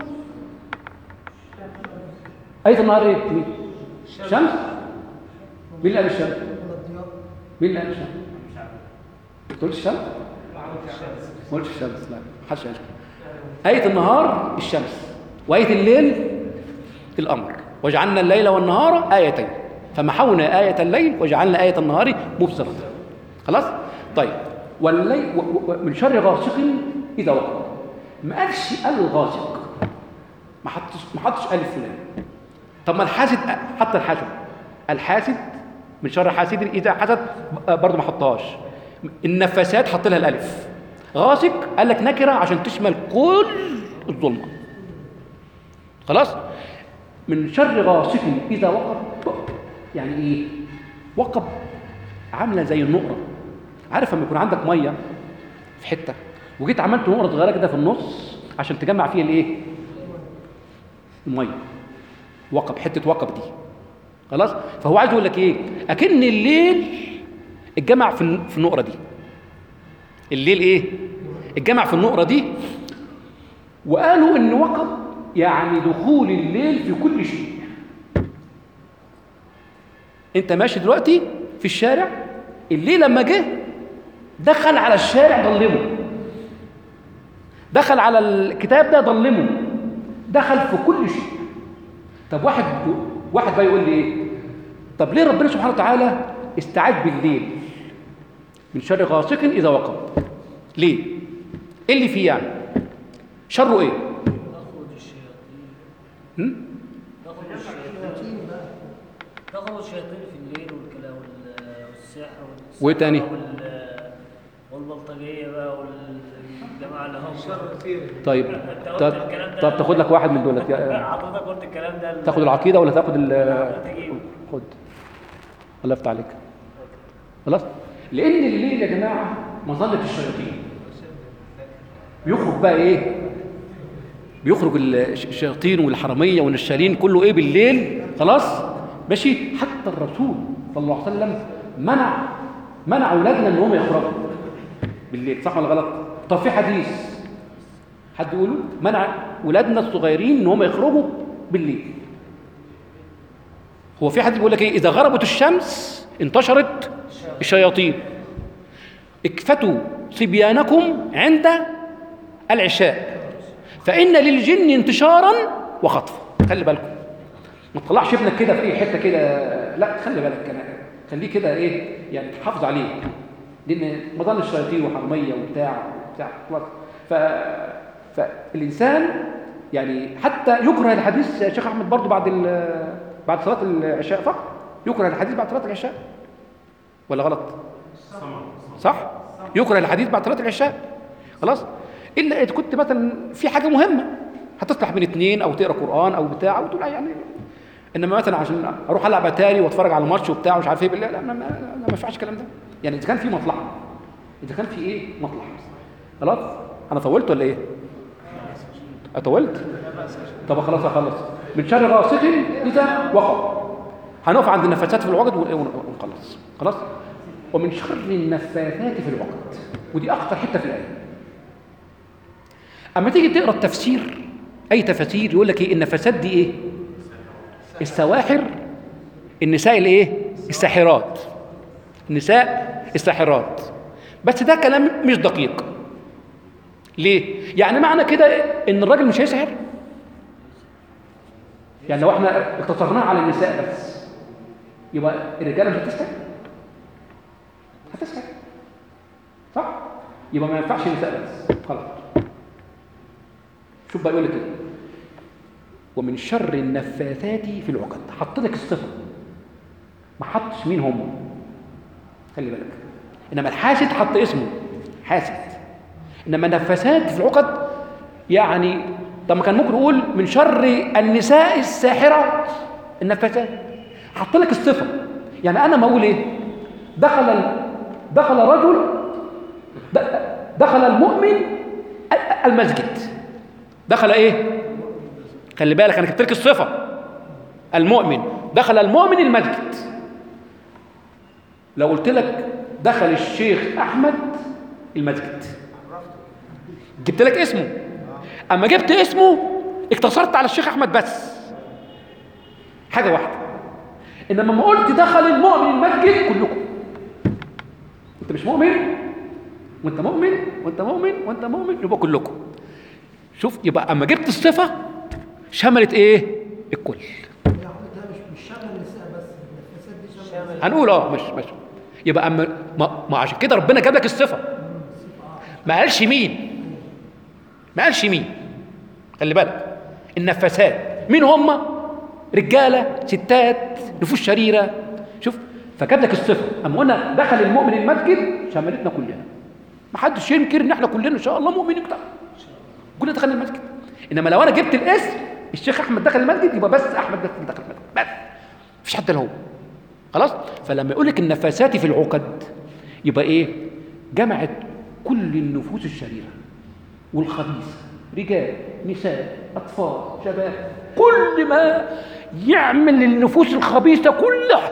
آية النهار إيه؟ مين؟ الشمس. مين اللي قال الشمس؟ مين اللي قال الشمس؟ ما تقولش الشمس؟ ما قلتش الشمس، لا ما حدش قال. آية النهار الشمس، وآية الليل القمر. وجعلنا الليل والنهار آيتين فمحونا آية الليل وجعلنا آية النهار مبصرة. خلاص؟ طيب، والليل من شر غاسق إذا وقب. ما قالش قال الغاسق، ما حطش ما حطش ألف فلان. طب ما الحاسد حتى الحاسد الحاسد من شر حاسد إذا حسد برضه ما حطهاش. النفاسات حط لها الألف. غاسق قال لك نكرة عشان تشمل كل الظلمة. خلاص؟ من شر غاسق إذا وقب. يعني إيه؟ وقب عاملة زي النقرة. عارف لما يكون عندك مية في حتة وجيت عملت نقرة صغيرة كده في النص عشان تجمع فيها الإيه؟ المية. وقب، حتة وقب دي. خلاص؟ فهو عايز يقول لك إيه؟ أكن الليل اتجمع في في النقرة دي. الليل إيه؟ اتجمع في النقرة دي. وقالوا إن وقب يعني دخول الليل في كل شيء. انت ماشي دلوقتي في الشارع، الليل لما جه دخل على الشارع ضلمه، دخل على الكتاب ده ضلمه، دخل في كل شيء. طب واحد واحد بقى يقول لي ايه؟ طب ليه ربنا سبحانه وتعالى استعاذ بالليل من شر غاسق اذا وقب؟ ليه؟ ايه اللي فيه يعني؟ شره ايه؟ هم؟ تخرج الشياطين في الليل والكلام والسحر وايه تاني؟ والبلطجيه بقى والجماعه اللي هم طيب طب, طب تاخد لك واحد من دولت. حضرتك قلت الكلام ده. تاخد العقيده ولا تاخد ال خد. الله يفتح عليك. خلاص؟ لان الليل يا جماعه مظله الشياطين. بيخرج بقى ايه؟ بيخرج الشياطين والحراميه والنشالين كله ايه بالليل. خلاص؟ ماشي. حتى الرسول صلى الله عليه وسلم منع منع اولادنا ان هم يخرجوا بالليل، صح ولا غلط؟ طب في حديث حد يقوله منع اولادنا الصغيرين ان هم يخرجوا بالليل. هو في حديث بيقول لك ايه؟ اذا غربت الشمس انتشرت الشياطين اكفتوا صبيانكم عند العشاء فإن للجن انتشارا وخطفا. خلي بالكم ما تطلعش ابنك كده في اي حته كده، لا خلي بالك كمان، خليه كده ايه يعني تحافظ عليه، لان مضان الشياطين وحرميه وبتاع وبتاع خلاص. ف فالانسان يعني حتى يكره الحديث يا شيخ احمد برضو بعد بعد صلاه العشاء فقط، يكره الحديث بعد صلاه العشاء ولا غلط؟ صح؟ يكره الحديث بعد صلاه العشاء خلاص، الا اذا كنت مثلا في حاجه مهمه هتصلح بين اثنين او تقرا قران او بتاع وتقول يعني، انما مثلا عشان اروح العب اتاري واتفرج على الماتش وبتاع ومش عارف ايه بالله، لا ما, ما ينفعش الكلام ده. يعني اذا كان في مصلحه، اذا كان في ايه مصلحه خلاص. انا طولت ولا ايه؟ اطولت؟ طب خلاص اخلص. من شر غاسق اذا وقب، هنقف عند النفاثات في العقد ونخلص خلاص. ومن شر النفاثات في العقد، ودي اخطر حته في الايه. اما تيجي تقرا التفسير اي تفاسير يقول لك ايه النفاثات دي ايه؟ السواحر، النساء الايه؟ الساحرات، النساء الساحرات. بس ده كلام مش دقيق. ليه؟ يعني معنى كده ان الراجل مش هيسحر؟ يعني لو احنا اقتصرناها على النساء بس يبقى الرجاله مش هتسحر؟ هتسحر صح؟ يبقى ما ينفعش النساء بس خلاص. شوف بقى يقول لك ايه؟ ومن شر النفاثات في العقد، حط لك الصفه ما حطش مين هم، خلي بالك. انما الحاسد حط اسمه حاسد، انما النفاثات في العقد يعني طب ما كان ممكن نقول من شر النساء الساحرات النفاثات، حط لك الصفه. يعني انا ما اقول ايه دخل دخل رجل دخل المؤمن المسجد، دخل ايه؟ خلي بالك انا كتبت لك الصفه المؤمن، دخل المؤمن المسجد. لو قلت لك دخل الشيخ احمد المسجد جبت لك اسمه، اما جبت اسمه اقتصرت على الشيخ احمد بس حاجه واحده. انما ما قلت دخل المؤمن المسجد كلكم، انت مش مؤمن وانت مؤمن وانت مؤمن وانت مؤمن يبقى كلكم. شوف يبقى اما جبت الصفه شملت ايه؟ الكل. ده مش مش شامل النساء بس، النفاثات دي شامله. هنقول اه مش مش يبقى اما ما, ما عشان كده ربنا جاب لك الصفه، ما قالش مين، ما قالش مين. خلي بالك النفاثات مين هم؟ رجاله ستات نفوس شريره. شوف فجاب لك الصفه. اما قلنا دخل المؤمن المسجد شملتنا كلنا، ما حدش ينكر ان احنا كلنا ان شاء الله مؤمنين كده كلنا دخلنا المسجد. انما لو انا جبت الاسم الشيخ احمد دخل المسجد يبقى بس احمد بس دخل المسجد بس، مفيش حد الا هو خلاص. فلما يقول لك النفاثات في العقد يبقى ايه؟ جمعت كل النفوس الشريره والخبيثه، رجال نساء اطفال شباب، كل ما يعمل النفوس الخبيثه كلها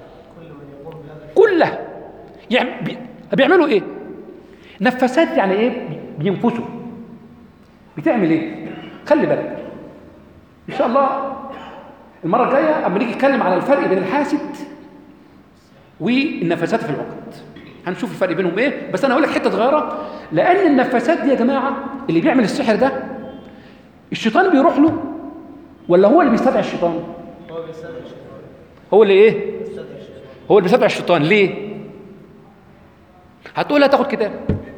كلها يعني بيعملوا ايه؟ نفاثات يعني ايه؟ بينفسوا. بتعمل ايه؟ خلي بالك ان شاء الله المره الجايه اما نيجي نتكلم على الفرق بين الحاسد والنفاثات في العقد هنشوف الفرق بينهم ايه. بس انا هقول لك حته صغيره، لان النفاثات دي يا جماعه اللي بيعمل السحر ده الشيطان بيروح له ولا هو اللي بيستدعي الشيطان؟ هو بيستدعي الشيطان. هو اللي ايه؟ بيستدعي الشيطان. هو اللي بيستدعي الشيطان. ليه؟ هتقول هتاخد كتاب.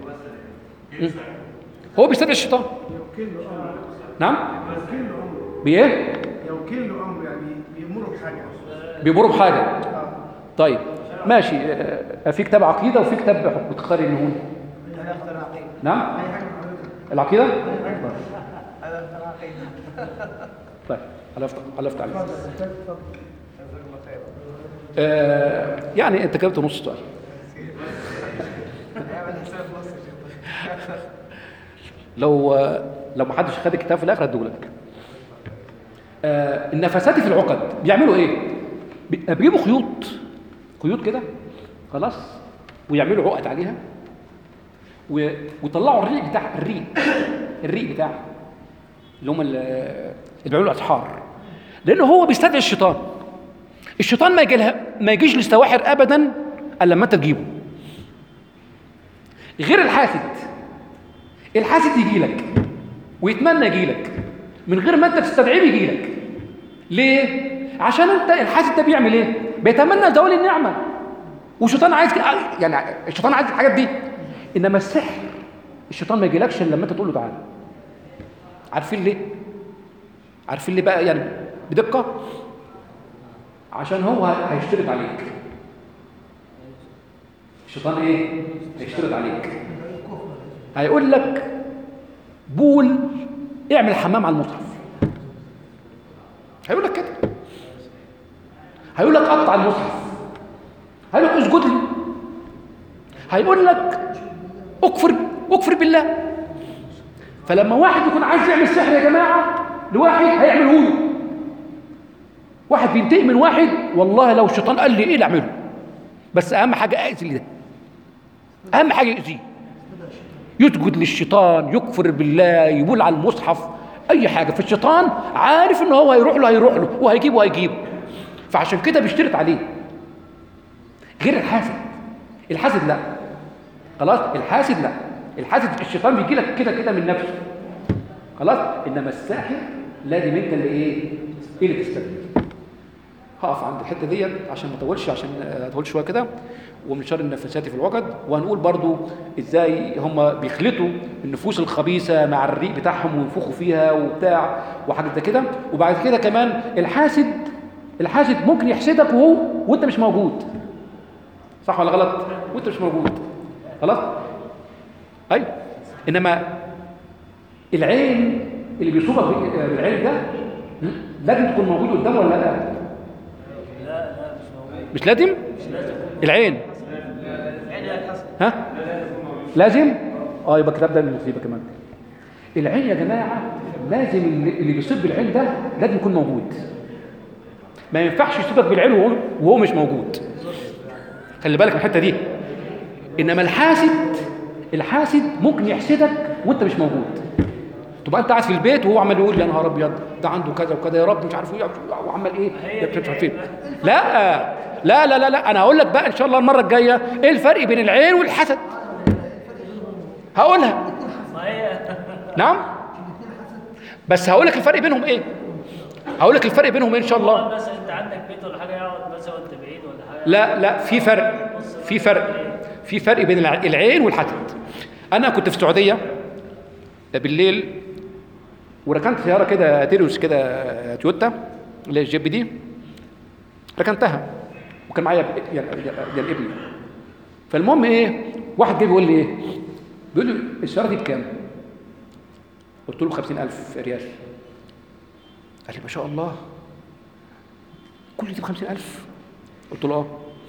هو بيستدعي الشيطان. يوكل له امر. نعم؟ يوكل له امر. بايه؟ يوكل له امر يعني بيأمره بحاجه. بيمروا بحاجه. طيب ماشي. آه، في كتاب عقيده وفي كتاب حكم، تختار اللي هون. انا اختار عقيده. نعم؟ اي حاجه حضرتك. العقيده؟ انا اختار عقيده. طيب حلفت حلفت عليك. اتفضل اتفضل. آه يعني انت جبت نص سؤال. لو لو ما حدش خد الكتاب في الاخر هديهولك. آه النفاثات في العقد بيعملوا ايه؟ بيجيبوا خيوط خيوط كده خلاص ويعملوا عقد عليها ويطلعوا الريق بتاع الريق الريق بتاع اللي هم اللي بيعملوا اسحار، لانه هو بيستدعي الشيطان. الشيطان ما يجي ما يجيش للسواحر ابدا الا لما انت تجيبه. غير الحاسد، الحاسد يجي لك ويتمنى يجي لك من غير ما انت تستدعيه يجي لك. ليه؟ عشان انت الحاسد ده بيعمل ايه؟ بيتمنى زوال النعمه، والشيطان عايز يعني الشيطان عايز الحاجات دي. انما السحر الشيطان ما يجيلكش الا لما انت تقول له تعالى. عارفين ليه؟ عارفين ليه بقى يعني بدقه؟ عشان هو هيشترط عليك. الشيطان ايه؟ هيشترط عليك، هيقول لك بول اعمل حمام على المصحف، هيقول لك كده، هيقول لك قطع المصحف، هيقول لك اسجد لي، هيقول لك اكفر اكفر بالله. فلما واحد يكون عايز يعمل سحر يا جماعه لواحد هيعمله له. واحد بينتقم من واحد، والله لو الشيطان قال لي ايه اللي اعمله، بس اهم حاجه اذي ده، اهم حاجه يأذيه، يسجد للشيطان، يكفر بالله، يبول على المصحف، اي حاجه. فالشيطان عارف ان هو هيروح له هيروح له وهيجيبه هيجيبه، فعشان كده بيشترط عليه. غير الحاسد، الحاسد لا، خلاص الحاسد لا، الحاسد الشيطان بيجي لك كده كده من نفسه، خلاص. انما الساحر لازم انت اللي ايه اللي تستخدمه. هقف عند الحته ديت عشان ما اطولش، عشان اطول شويه كده، ومن شر النفاسات في الوقت. وهنقول برضو ازاي هم بيخلطوا النفوس الخبيثه مع الريق بتاعهم وينفخوا فيها وبتاع وحاجات زي كده. وبعد كده كمان الحاسد، الحاسد ممكن يحسدك وهو وانت مش موجود، صح ولا غلط؟ وانت مش موجود، خلاص. ايوه. انما العين اللي بيصوبك بالعين ده لازم تكون موجود قدامه ولا لا؟ لا لا مش موجود. مش لازم؟ مش لازم. العين يعني يا حسن. ها؟ لازم؟ اه يبقى الكتاب ده المصيبه كمان. العين يا جماعه لازم اللي اللي بيصيب بالعين ده لازم يكون موجود. ما ينفعش يصيبك بالعين وهو وهو مش موجود. خلي بالك من الحته دي. انما الحاسد، الحاسد ممكن يحسدك وانت مش موجود. تبقى انت قاعد في البيت وهو عمال يقول يا نهار ابيض ده عنده كذا وكذا يا رب مش عارف ايه وعمال ايه مش عارف ايه. لا لا لا لا لا انا هقول لك بقى ان شاء الله المره الجايه ايه الفرق بين العين والحسد. هقولها. نعم. بس هقول لك الفرق بينهم ايه. هقول لك الفرق بينهم ايه ان شاء الله. بس انت عندك بيت ولا حاجه يقعد مثلا وانت بعيد ولا حاجه. لا لا في فرق، في فرق في فرق بين العين والحسد. انا كنت في السعوديه بالليل وركنت سياره كده تيريوس كده تويوتا اللي هي الجيب دي، ركنتها وكان معايا يعني يعني ابني. فالمهم ايه، واحد جاي بيقول لي ايه، بيقول لي السياره دي بكام؟ قلت له ب خمسين ألف ريال. قال لي ما شاء الله كل دي ب خمسين ألف؟ قلت له اه.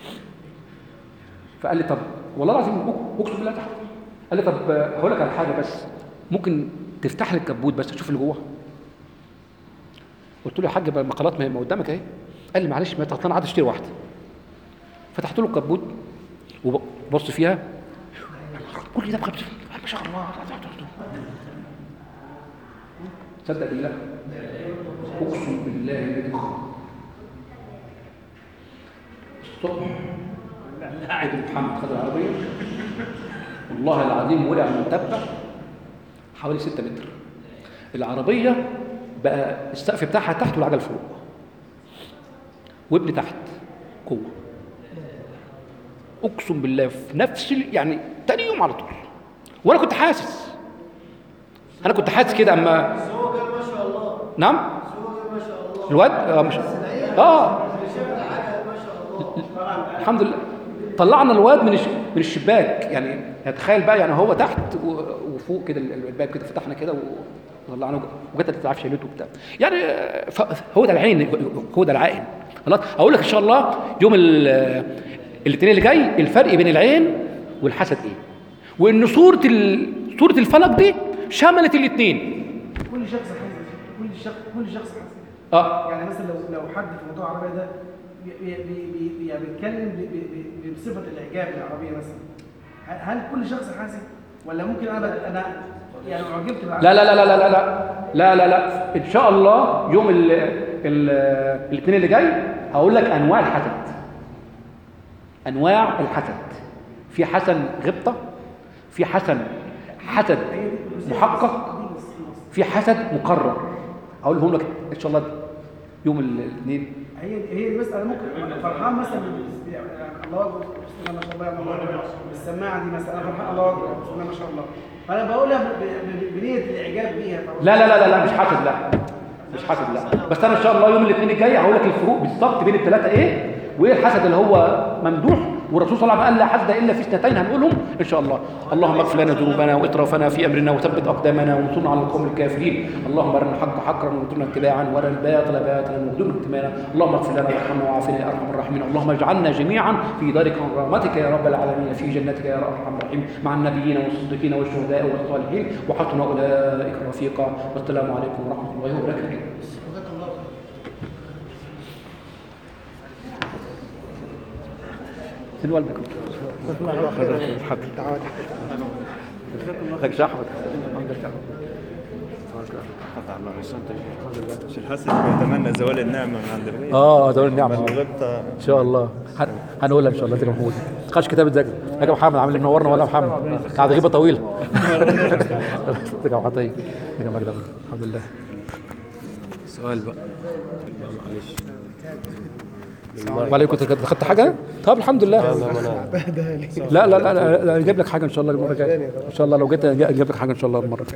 فقال لي طب والله العظيم اقسم بالله تحت. قال لي طب هقول لك على حاجه بس، ممكن تفتح لي الكبوت بس تشوف اللي جوه؟ قلت له يا حاج المقالات ما قدامك اهي. قال لي معلش ما تغطينا عاد اشتري واحده. فتحت له الكبوت وبص فيها، كل ده بخمسين ما شاء الله. تصدق بالله اقسم بالله الذي الصبح ابن محمد خد العربيه والله العظيم وقع من تبه حوالي ستة متر. العربيه بقى السقف بتاعها تحت والعجل فوق، وابني تحت جوه. اقسم بالله في نفس يعني تاني يوم على طول. وانا كنت حاسس، انا كنت حاسس كده اما بس هو قال ما شاء الله. نعم بس هو قال ما شاء الله. الواد اه مش اه ما شاء الله. الحمد لله طلعنا الواد من الش... من الشباك. يعني تخيل بقى يعني هو تحت و... وفوق كده الباب كده فتحنا كده وطلعنا وجت تعرف شيلته وبتاع. يعني هو ده العين، هو ده العائن. خلاص اقول لك ان شاء الله يوم الاثنين اللي جاي الفرق بين العين والحسد ايه، وان صوره ال... صوره الفلك دي شملت الاثنين. كل شخص حاسس، كل شخص كل شخص حاسس. اه يعني مثلا لو لو حد في موضوع العربيه ده بي بي بي يعني بيتكلم بصفه الاعجاب بالعربيه مثلا، هل كل شخص حاسس ولا ممكن انا انا يعني اعجبت بالعربيه؟ لا لا لا لا لا لا لا لا لا ان شاء الله يوم ال ال الاثنين اللي جاي هقول لك انواع الحسد. انواع الحسد. في حسد غبطه، في حسد حسد محقق، في حسد مقرر. اقولهم لك ان شاء الله يوم الاثنين. هي هي دي. بس انا ممكن فرحان مثلا يعني الله اكبر بسم الله ما شاء الله يعني الله اكبر بالسماعه دي مثلا، انا فرحان الله اكبر بسم الله ما شاء الله، فانا بقولها ب- ب- بنيه الاعجاب بيها. لا لا لا لا, لا مش حسد، لا مش حسد، لا. بس انا ان شاء الله يوم الاثنين الجاي هقول لك الفروق بالظبط بين الثلاثه ايه، وايه الحسد اللي هو ممدوح، والرسول صلى الله عليه وسلم قال لا حسد الا في اثنتين هنقولهم ان شاء الله. اللهم اغفر لنا ذنوبنا واسرافنا في امرنا وثبت اقدامنا وانصرنا على القوم الكافرين. اللهم ارنا الحق حقا وارزقنا اتباعا وارنا الباطل باطلا وارزقنا اجتنابا. اللهم اغفر لنا وارحمنا وعافنا يا ارحم الراحمين. اللهم اجعلنا جميعا في دار كرامتك يا رب العالمين، في جنتك يا ارحم الراحمين، مع النبيين والصديقين والشهداء والصالحين وحسن اولئك رفيقا. والسلام عليكم ورحمه الله وبركاته. فين والدك؟ لك شحمة. مش الحسد بيتمنى زوال النعمة من عند الغير. اه زوال النعمة الغبطة ان شاء الله هن- هنقولها ان شاء الله. تيجي محمود خش كتاب الذكر. يا محمد عامل منورنا ولا محمد قاعد غيبة طويلة. تيجي محمد يا مجد الحمد لله. سؤال بقى معلش. وعليكم كنت خدت حاجة؟ طب الحمد لله. لا لا لا لا, لا, لا اجيب لك حاجة ان شاء الله المرة الجاية ان شاء الله. لو جيت اجيب لك حاجة ان شاء الله المرة الجاية.